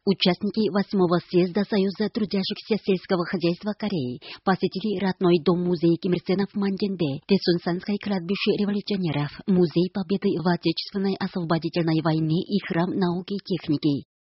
Участники 8-го съезда Союза трудящихся сельского хозяйства Кореи посетили родной дом-музей Ким Ир Сена в Маньчжэнде, Тэсунсанское кладбище революционеров, музей победы в Отечественной освободительной войне и храм науки и техники.